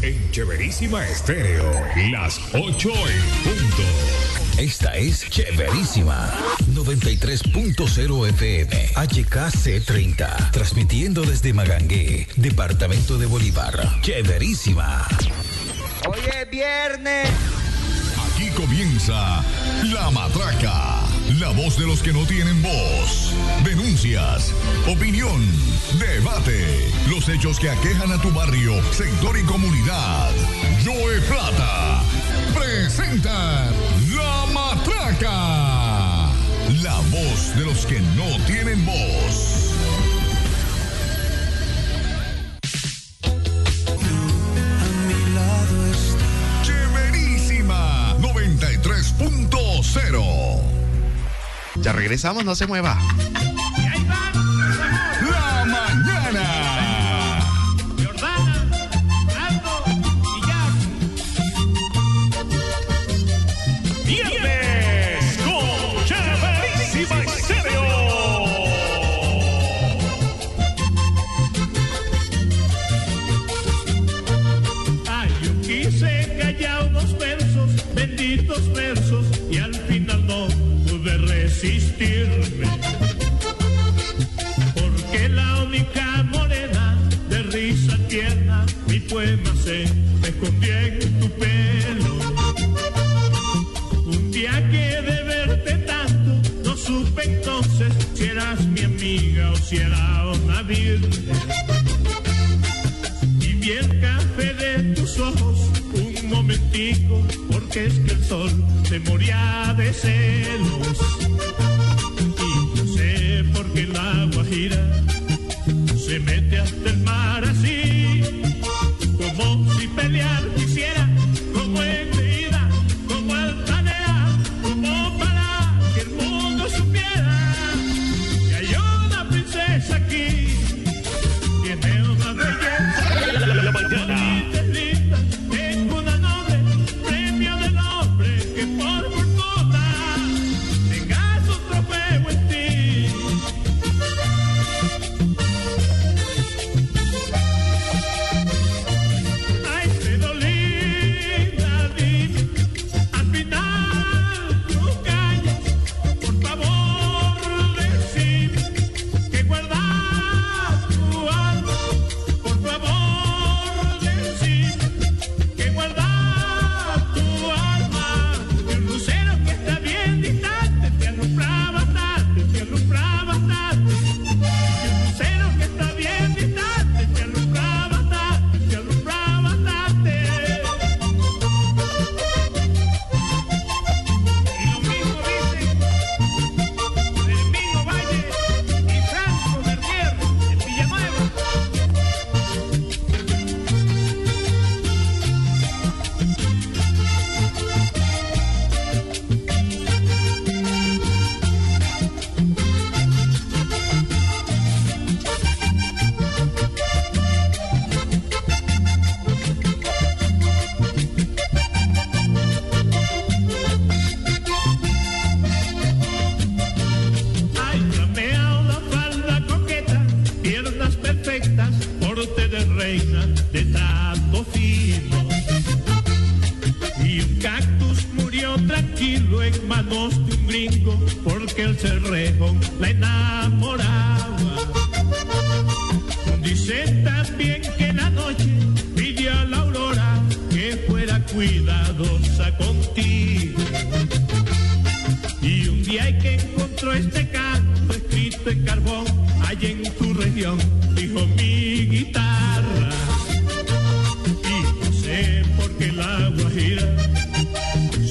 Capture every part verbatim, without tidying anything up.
En Chéverísima Estéreo, las ocho en punto. Esta es Chéverísima noventa y tres punto cero F M H K C treinta, transmitiendo desde Magangué, departamento de Bolívar. Chéverísima. Hoy es viernes. Aquí comienza La Matraca, la voz de los que no tienen voz. Denuncias, opinión, debate, los hechos que aquejan a tu barrio, sector y comunidad. Joe Plata presenta La Matraca, la voz de los que no tienen voz. noventa y tres punto cero. Ya regresamos, no se mueva. La mañana. Jordana, Aldo y Jack. Viernes con Chéverísima Estéreo. Ay, yo quise callar unos versos, benditos versos, y al final no pude resistirme, porque la única morena de risa tierna, mi poema se me escondió en tu pelo. Un día que de verte tanto no supe entonces si eras mi amiga o si era una virgen, y vi el café de tus ojos un momentico, porque es que el sol se moría de celos. Y yo sé por qué la Guajira se mete hasta el mar así, como si pelear quisiera, como engreída, como altanera, como para que el mundo supiera que hay una princesa aquí, tiene una belleza, la, la, la, la mañana.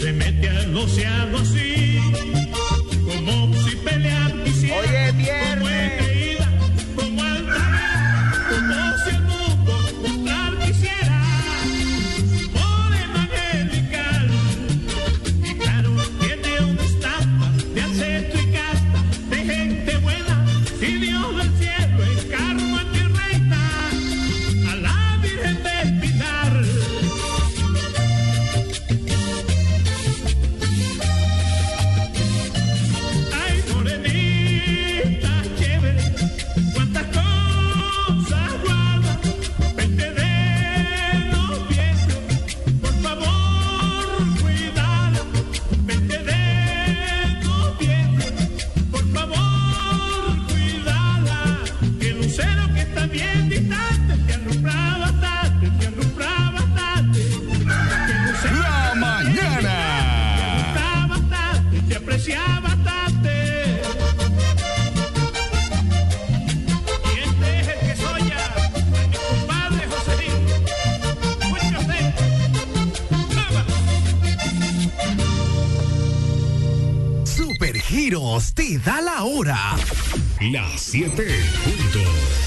Hoy es viernes. Supergiros te da la hora. Las siete puntos.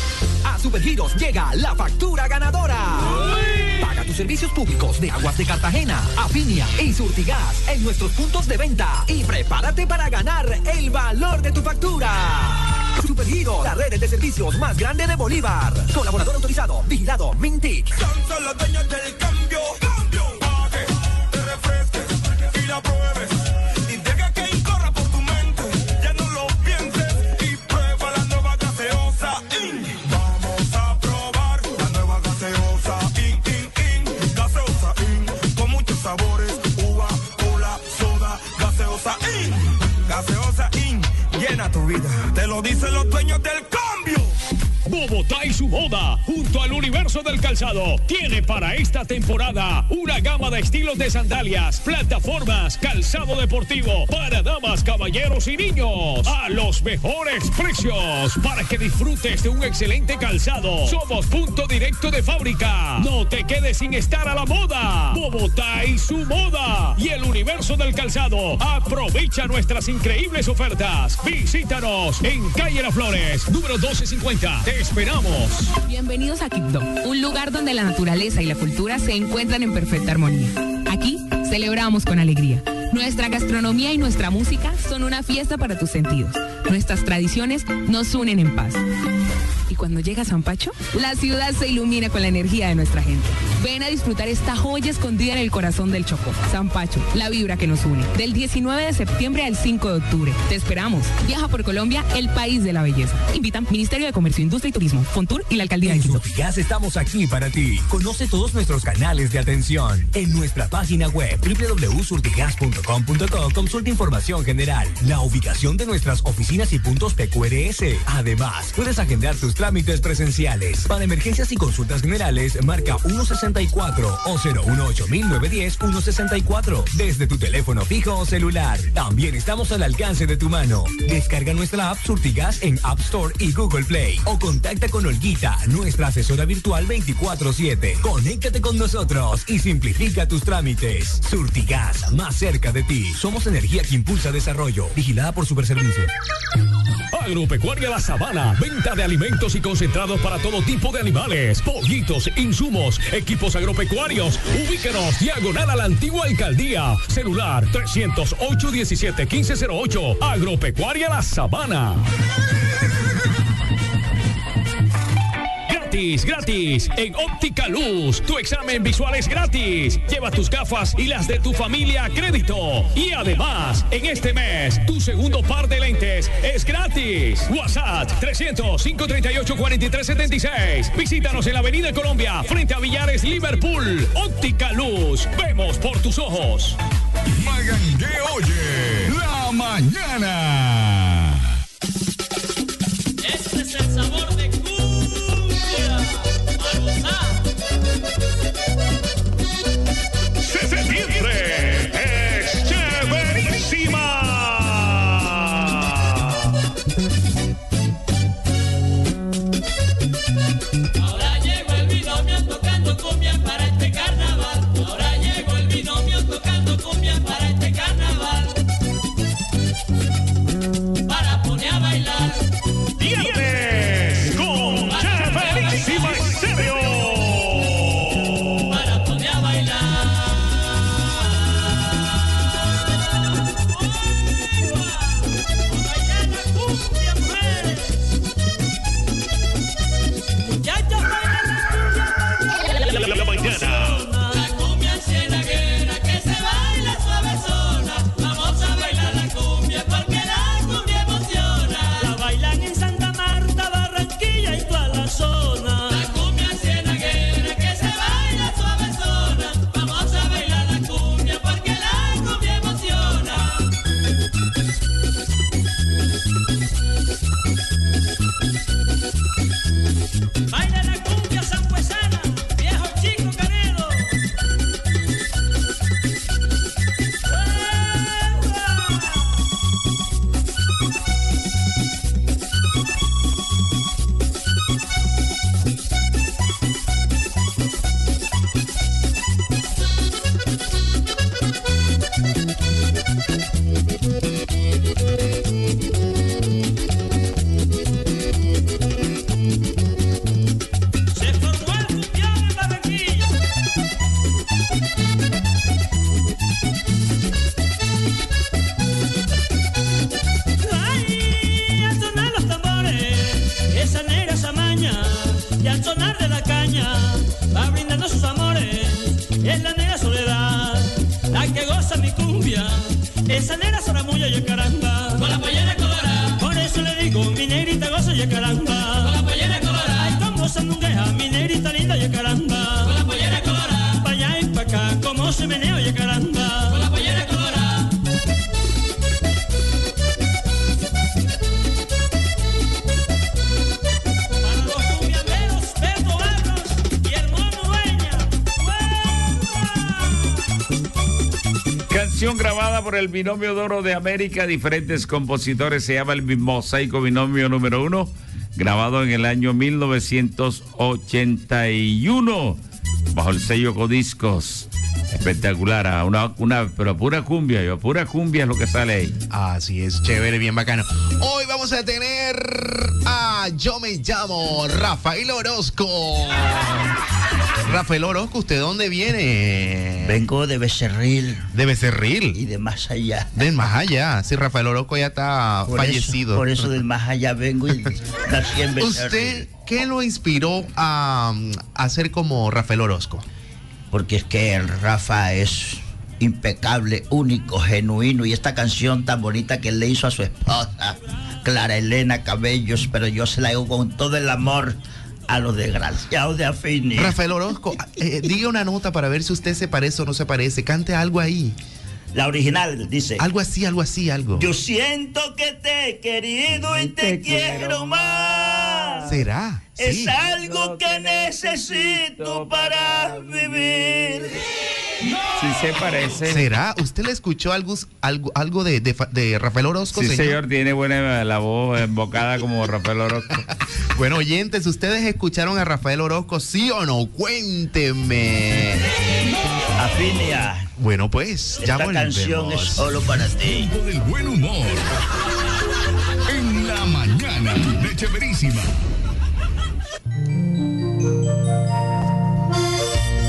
A Supergiros llega la factura ganadora. ¡Uy! Paga tus servicios públicos de Aguas de Cartagena, Afinia y Surtigas en nuestros puntos de venta y prepárate para ganar el valor de tu factura. Supergiros, la red de servicios más grande de Bolívar. Colaborador autorizado, vigilado, Mintic. Son los dueños del cambio. Cambio. Para que te refresques y la pruebes. Y deja que incorra por tu mente. Ya no lo pienses y prueba la nueva gaseosa. In. Vamos a probar la nueva gaseosa. In, in, in. Gaseosa In. Con muchos sabores. Uva, cola, soda. Gaseosa In. Gaseosa In. Llena tu vida. Te lo dicen los dueños del cambio. Bogotá y su moda, junto al universo del calzado, tiene para esta temporada una gama de estilos de sandalias, plataformas, calzado deportivo para damas, caballeros y niños a los mejores precios para que disfrutes de un excelente calzado. Somos punto directo de fábrica. No te quedes sin estar a la moda. Bogotá y su moda y el universo del calzado. Aprovecha nuestras increíbles ofertas. Visítanos en Calle Las Flores, número doce cincuenta. Te esperamos. Bienvenidos a Quibdó, un lugar donde la naturaleza y la cultura se encuentran en perfecta armonía. Aquí celebramos con alegría. Nuestra gastronomía y nuestra música son una fiesta para tus sentidos. Nuestras tradiciones nos unen en paz. Y cuando llega San Pacho, la ciudad se ilumina con la energía de nuestra gente. Ven a disfrutar esta joya escondida en el corazón del Chocó. San Pacho, la vibra que nos une. Del diecinueve de septiembre al cinco de octubre. Te esperamos. Viaja por Colombia, el país de la belleza. Invitan Ministerio de Comercio, Industria y Turismo, Fontur y la Alcaldía de Quibdó. En Surtigas estamos aquí para ti. Conoce todos nuestros canales de atención. En nuestra página web doble u doble u doble u punto surtigas punto com punto co consulta información general, la ubicación de nuestras oficinas y puntos P Q R S. Además, puedes agendar tus trámites presenciales. Para emergencias y consultas generales, marca uno sesenta y cuatro o cero uno ocho mil novecientos diez uno sesenta y cuatro desde tu teléfono fijo o celular. También estamos al alcance de tu mano. Descarga nuestra app Surtigas en App Store y Google Play o contacta con Olguita, nuestra asesora virtual veinticuatro siete. Conéctate con nosotros y simplifica tus trámites. Surtigas, más cerca de ti. Somos energía que impulsa desarrollo. Vigilada por Superservicios. Agropecuaria La Sabana, venta de alimentos y concentrados para todo tipo de animales, pollitos, insumos, equipos agropecuarios. Ubíquenos diagonal a la antigua alcaldía. Celular trescientos ocho diecisiete quince cero ocho. Agropecuaria La Sabana. Gratis, gratis, en Óptica Luz. Tu examen visual es gratis. Lleva tus gafas y las de tu familia a crédito. Y además, en este mes, tu segundo par de lentes es gratis. WhatsApp trescientos, cinco treinta y ocho, cuarenta y tres setenta y seis. Visítanos en la Avenida Colombia, frente a Villares, Liverpool. Óptica Luz. Vemos por tus ojos. Magangué oye la mañana. Este es el sabor de septiembre es chéverísima. Ahora llegó el binomio tocando cumbia para este carnaval. Ahora llegó el binomio tocando cumbia para este carnaval. es la negra Soledad, la que goza mi cumbia, esa negra Soramuya y caramba, con la pollera colorada, por eso le digo, mi negrita goza y caramba, con la pollera colorada, ay como sandunguea, mi negrita linda y caramba, con la pollera colorada, pa' allá y pa' acá, como se menea y caramba, con la pollera colorada. Canción grabada por el Binomio de Oro de América, diferentes compositores, se llama el Mosaico Binomio número uno, grabado en el año mil novecientos ochenta y uno, bajo el sello Codiscos. Espectacular, una, una, pero pura cumbia, yo, pura cumbia es lo que sale ahí. Así es, chévere, bien bacano. Hoy vamos a tener a Yo Me Llamo Rafael Orozco. Rafael Orozco, ¿usted dónde viene? Vengo de Becerril. ¿De Becerril? Y de más allá. De más allá, sí, Rafael Orozco ya está por fallecido. Eso, por eso del más allá vengo y nací en Becerril. ¿Usted qué lo inspiró a, a ser como Rafael Orozco? Porque es que el Rafa es impecable, único, genuino, y esta canción tan bonita que le hizo a su esposa, Clara Elena Cabellos, pero yo se la hago con todo el amor a los desgraciados de Afini. Rafael Orozco, eh, diga una nota para ver si usted se parece o no se parece, cante algo ahí. La original dice. Algo así, algo así, algo. Yo siento que te he querido y te, te quiero más. ¿Será? Es sí. algo que necesito para vivir. Sí se parece. ¿Será? ¿Usted le escuchó algo, algo, algo de, de, de Rafael Orozco, sí, señor? señor, tiene buena la voz embocada como Rafael Orozco. Bueno, oyentes, ¿ustedes escucharon a Rafael Orozco, sí o no? Cuéntenme. Afinia. Bueno, pues, ya esta volvemos. Canción es solo para ti. Del buen humor. En la mañana de Chéverísima.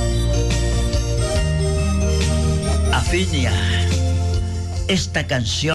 Afinia, esta canción